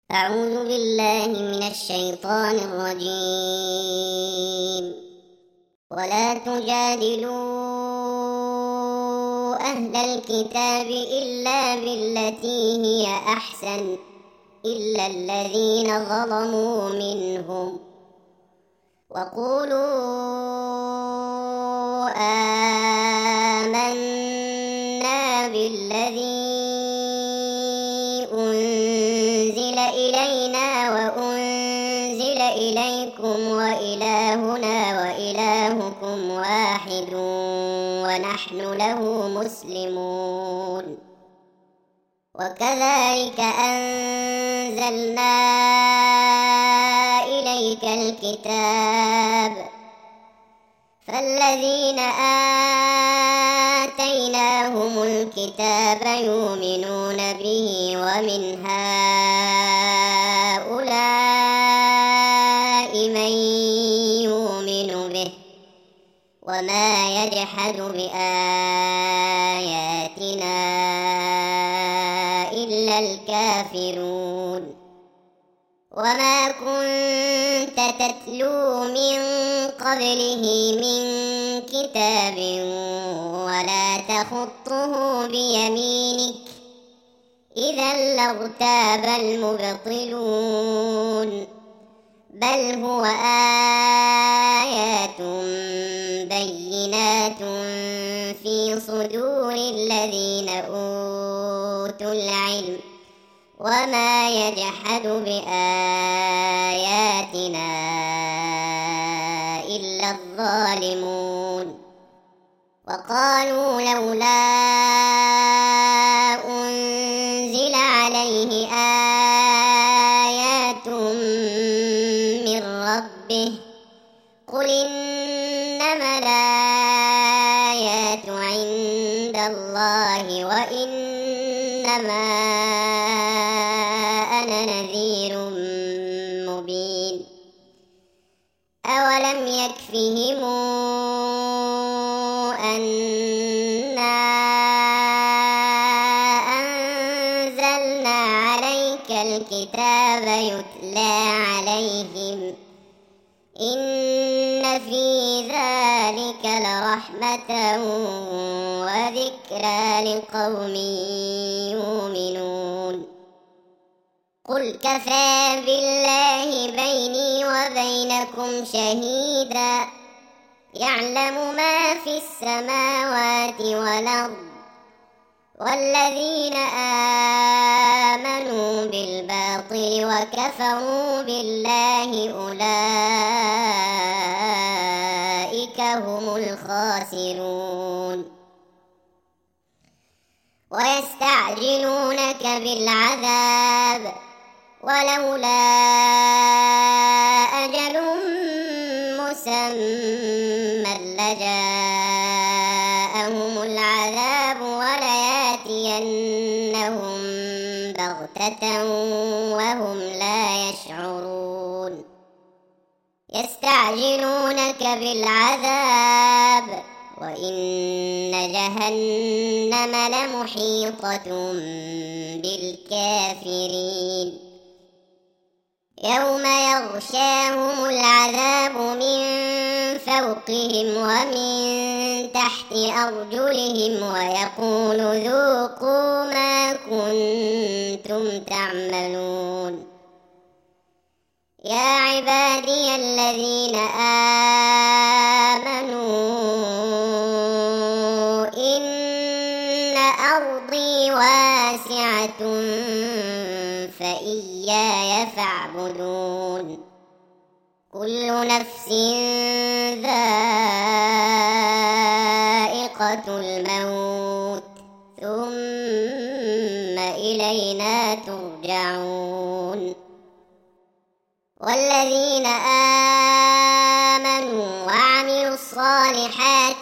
أعوذ بالله من الشيطان الرجيم. ولا تجادلوا أهل الكتاب إلا بالتي هي أحسن إلا الذين ظلموا منهم، وقولوا آمنا بالذي أنزل إلينا وأنزل إليكم وإلهنا وإلهكم واحد ونحن له مسلمون. وكذلك أنزلنا إليك الكتاب، فالذين آتيناهم الكتاب يؤمنون به، ومن هؤلاء من يؤمن به، وما يجحد بآياتنا إلا الكافرون. وما كنت تتلو من قبله من كتاب ولا تخطه بيمينك، إذا لارتاب المبطلون. بل هو آيات بينات في صدور الذين أوتوا العلم، وما يجحد بآياتنا إلا الظالمون. وقالوا لولا أنزل عليه آيات من ربه، قل إنما الآيات عند الله وإنما أنا نذير مبين. أولم يكفهم أنا أنزلنا عليك الكتاب يتلى عليهم، إن في ذلك لرحمة وذكرى لقوم يؤمنون. قل كفى بالله بيني وبينكم شهيدا، يعلم ما في السماوات والأرض، والذين آمنوا بالباطل وكفروا بالله أولئك هم الخاسرون. ويستعجلونك بالعذاب ولولا أجل مسمى لجاءهم العذاب ولياتينهم بغتة وهم لا يشعرون. يستعجلونك بالعذاب وإن جهنم لمحيطة بالكافرين. يوم يغشاهم العذاب من فوقهم ومن تحت أرجلهم ويقول ذوقوا ما كنتم تعملون. يا عبادي الذين آمنوا إن أرضي واسعة فإياي فاعبدون. كل نفس ذائقة الموت ثم إلينا ترجعون. والذين آمنوا وعملوا الصالحات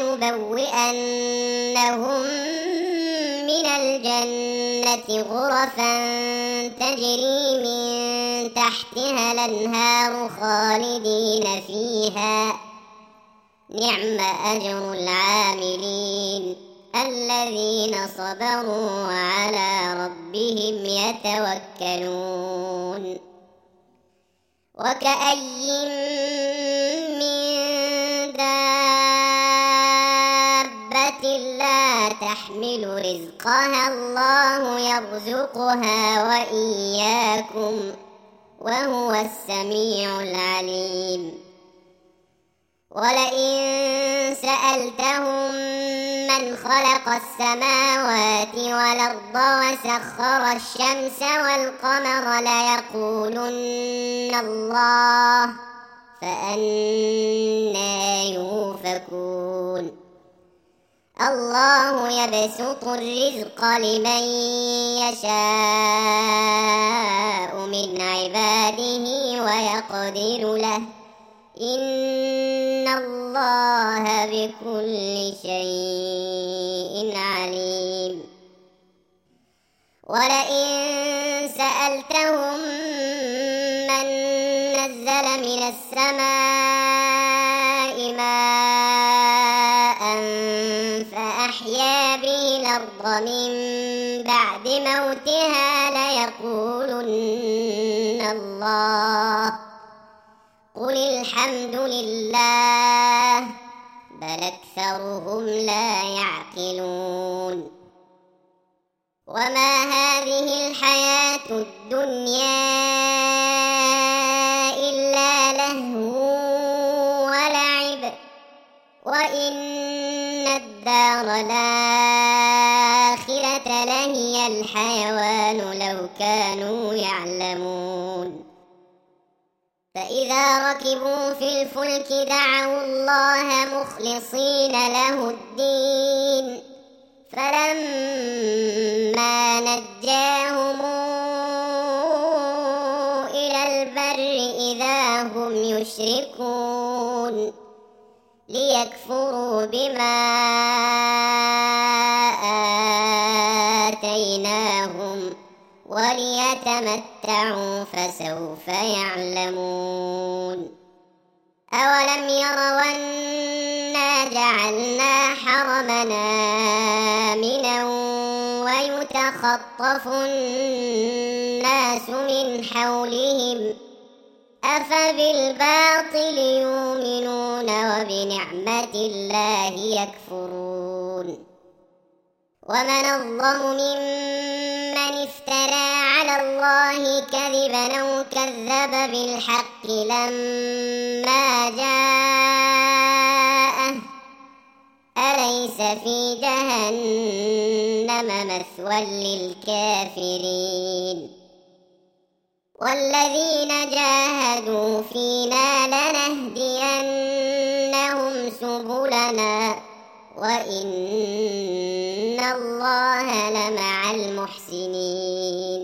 لنبوئنهم من الجنة غرفا تجري من تحتها الأنهار خالدين فيها، نعم أجر العاملين. الذين صبروا وعلى ربهم يتوكلون وكأي من دابة لا تحمل رزقها الله يرزقها وإياكم وهو السميع العليم ولئن سألتهم من خلق السماوات والأرض وسخر الشمس والقمر ليقولن الله فأنى يؤفكون الله يبسط الرزق لمن يشاء من عباده ويقدر له إن الله بكل شيء عليم ولئن سألتهم من نزل من السماء ماء فأحيا به الأرض من بعد موتها ليقولن الله قل الحمد لله بل أكثرهم لا يعقلون وما هذه الحياة الدنيا إلا لهو ولعب وإن الدار الآخرة لهي الحيوان لو كانوا يعلمون فإذا ركبوا في الفلك دعوا الله مخلصين له الدين فلما نجاهم إلى البر إذا هم يشركون ليكفروا بما آتيناهم وليتمتعوا فسوف يعلمون أولم يروا أنا جعلنا حرمنا آمنا ويتخطف الناس من حولهم أفبالباطل يؤمنون وبنعمة الله يكفرون ومن أظلم ممن افترى على الله كذبا أو كذب بالحق لما جاءه أليس في جهنم مثوى للكافرين والذين جاهدوا فينا لنهدينهم سبلنا وإن الله لمع المحسنين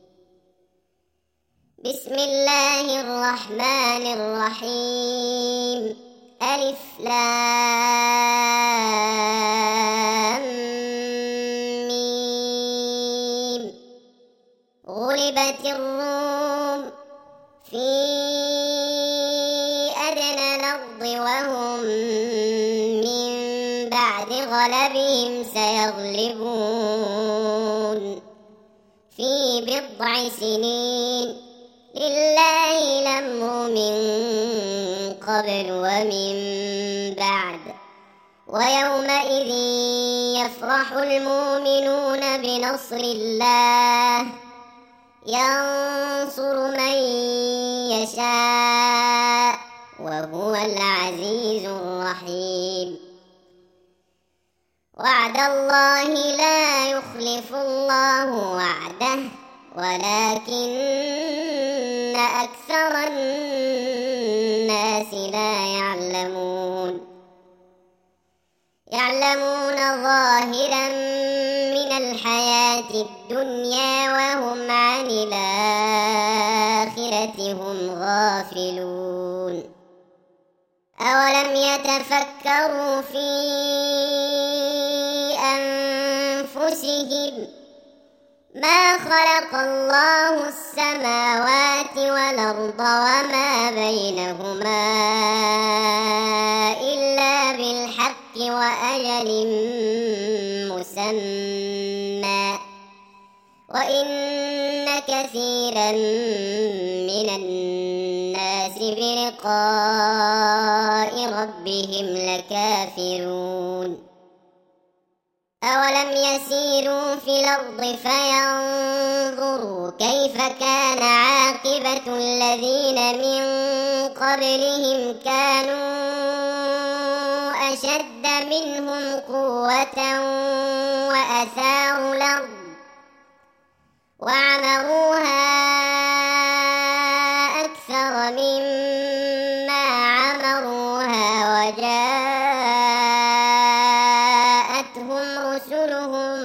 بسم الله الرحمن الرحيم ألف لام ميم غلبت الروم في أدنى الأرض وهم من بعد غلبهم سيغلبون في بضع سنين لله الأمر من قبل ومن بعد ويومئذ يفرح المؤمنون بنصر الله ينصر من يشاء وهو العزيز الرحيم وعد الله لا يخلف الله وعده ولكن أكثر الناس لا يعلمون يعلمون ظاهرا من الحياة الدنيا وهم عن الآخرة هم غافلون أولم يتفكروا في أنفسهم ما خلق الله السماوات والأرض وما بينهما إلا بالحق وأجل وإن كثيرا من الناس بلقاء ربهم لكافرون أولم يسيروا في الأرض فينظروا كيف كان عاقبة الذين من قبلهم كانوا أشد منهم قوة وأثاروا الأرض وعمروها أكثر مما عمروها وجاءتهم رسلهم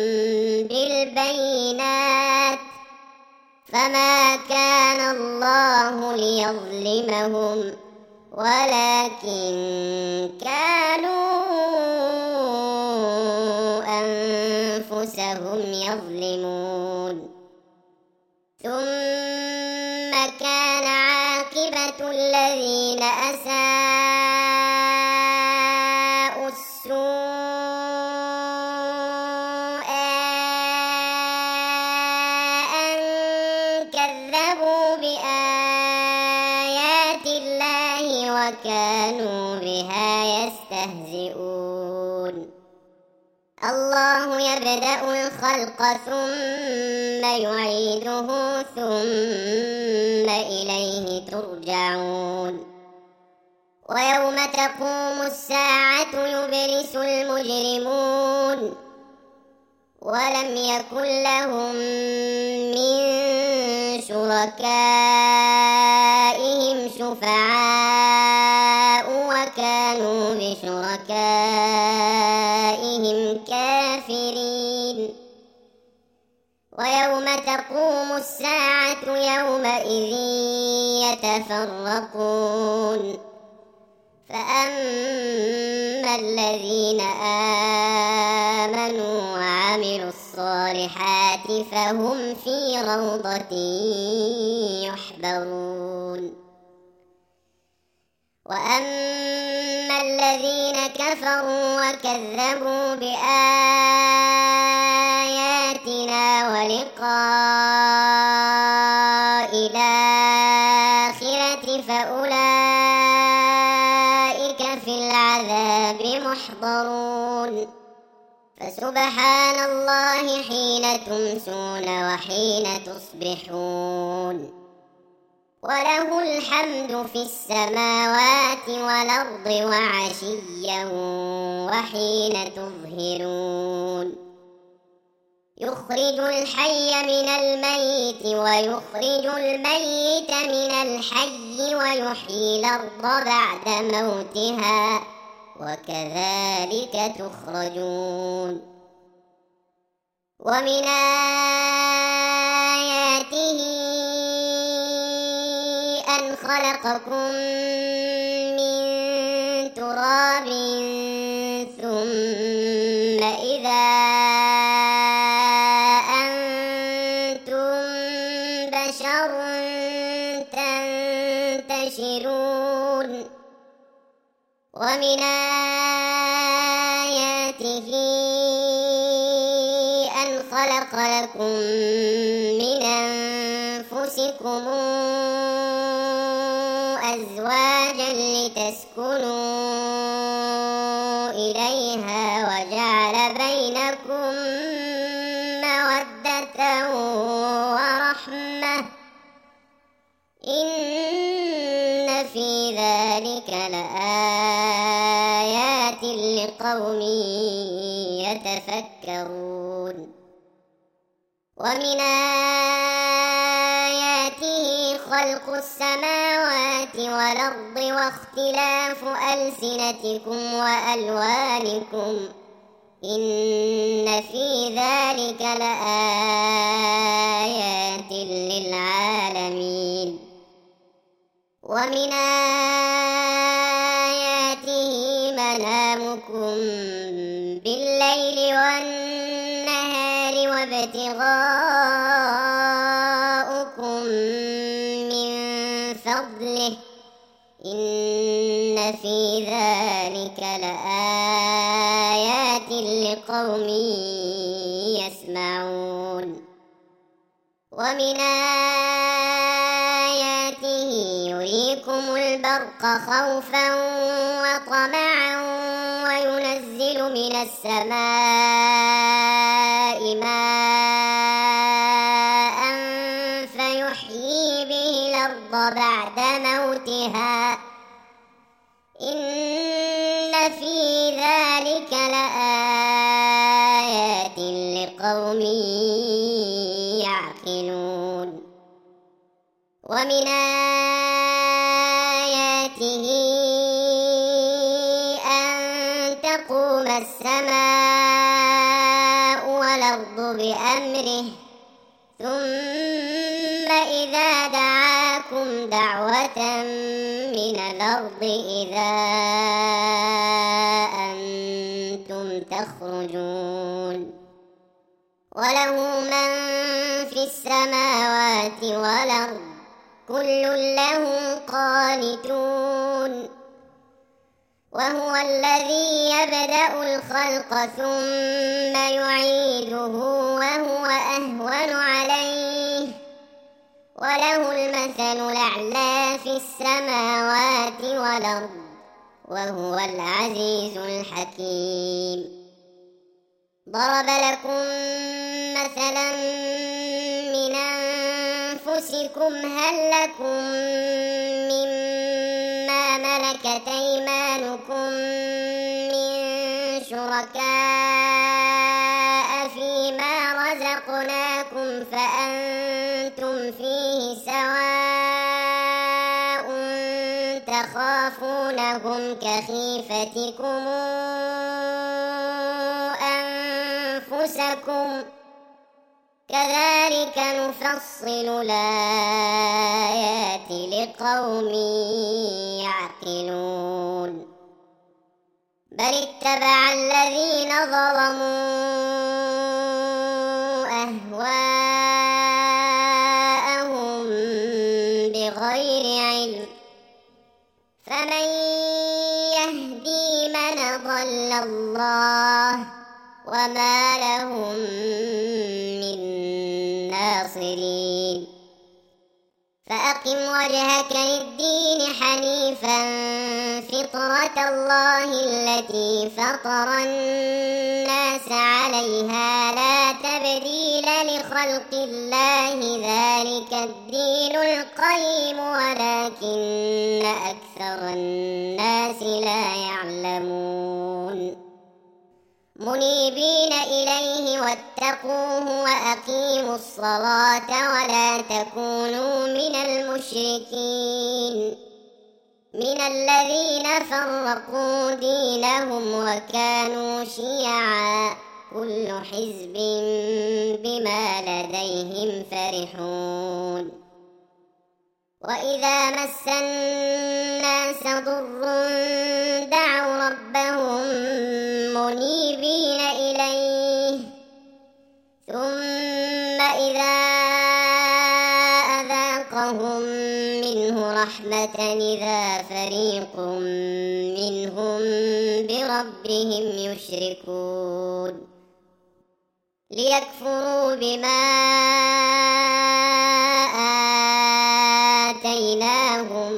بالبينات فما كان الله ليظلمهم ولكن كانوا أنفسهم يظلمون ثم كان عاقبة الذين أساءوا السوء أن كذبوا بآيات الله وكانوا بها يستهزئون الله يبدأ الخلق ثم يعيده ثم إليه ترجعون ويوم تقوم الساعة يبلس المجرمون ولم يكن لهم من شركائهم شفعاء وكانوا بشركائهم كافرين ويوم تقوم الساعة يومئذ يتفرقون فأما الذين آمنوا وعملوا الصالحات فهم في روضة يحبرون وأما الذين كفروا وكذبوا بآياتنا ولقاء الآخرة فأولئك في العذاب محضرون فسبحان الله حين تمسون وحين تصبحون وله الحمد في السماوات والأرض وعشيا وحين تظهرون يخرج الحي من الميت ويخرج الميت من الحي ويحيي الأرض بعد موتها وكذلك تخرجون ومن آياته أن خلقكم من تراب ثم إذا أنتم بشر تنتشرون ومن آياته أن خلق لكم من أنفسكم أزواجا لتسكنوا إليها وجعل بينكم مودة ورحمة إن في ذلك لآيات لقوم يتفكرون ومن آياته خلق السماوات والأرض واختلاف ألسنتكم وألوانكم إن في ذلك لآيات للعالمين ومن آياته منامكم بالليل والنهار وابتغاؤكم من فضله إن في ذلك لآيات لقوم يسمعون ومن آياته يريكم البرق خوفا وطمعا وينزل من السماء ماء فيحيي به الأرض بعد موتها إن في ذلك لآيات لقوم يعقلون ومن آياته أن تقوم السماء والأرض بأمره ثم إذا دعاكم دعوة من الأرض إذا أنتم تخرجون وله من في السماوات والأرض كل له قانتون وهو الذي يبدأ الخلق ثم يعيده وهو أهون عليه وله المثل الأعلى في السماوات والأرض وهو العزيز الحكيم ضرب لكم مثلا من أنفسكم هل لكم مما ملكت أيمانكم من شركاء فيما رزقناكم فأنتم فيه سواء تخافونهم كخيفتكم أنفسكم كذلك نفصل الآيات لقوم يعقلون بل اتبع الذين ظلموا أهواءهم بغير علم فمن يهدي من ضل الله وما لهم من ناصرين فأقم وجهك للدين حنيفا فطرة الله التي فطر الناس عليها لا تبديل لخلق الله ذلك الدين القيم ولكن أكثر الناس لا يعلمون منيبين إليه واتقوه وأقيموا الصلاة ولا تكونوا من المشركين من الذين فرقوا دينهم وكانوا شيعا كل حزب بما لديهم فرحون وإذا مس الناس ضر دعوا ربهم منيبين إليه ثم إذا أذاقهم منه رحمة إذا فريق منهم بربهم يشركون ليكفروا بما آتيناهم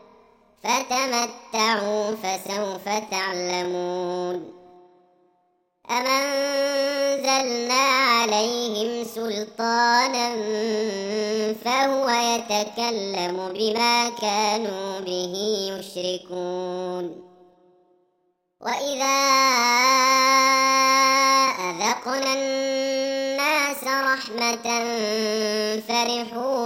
فتمتعوا فسوف تعلمون أم أنزلنا عليهم سلطانا فهو يتكلم بما كانوا به يشركون وإذا أذقنا الناس رحمة فرحوا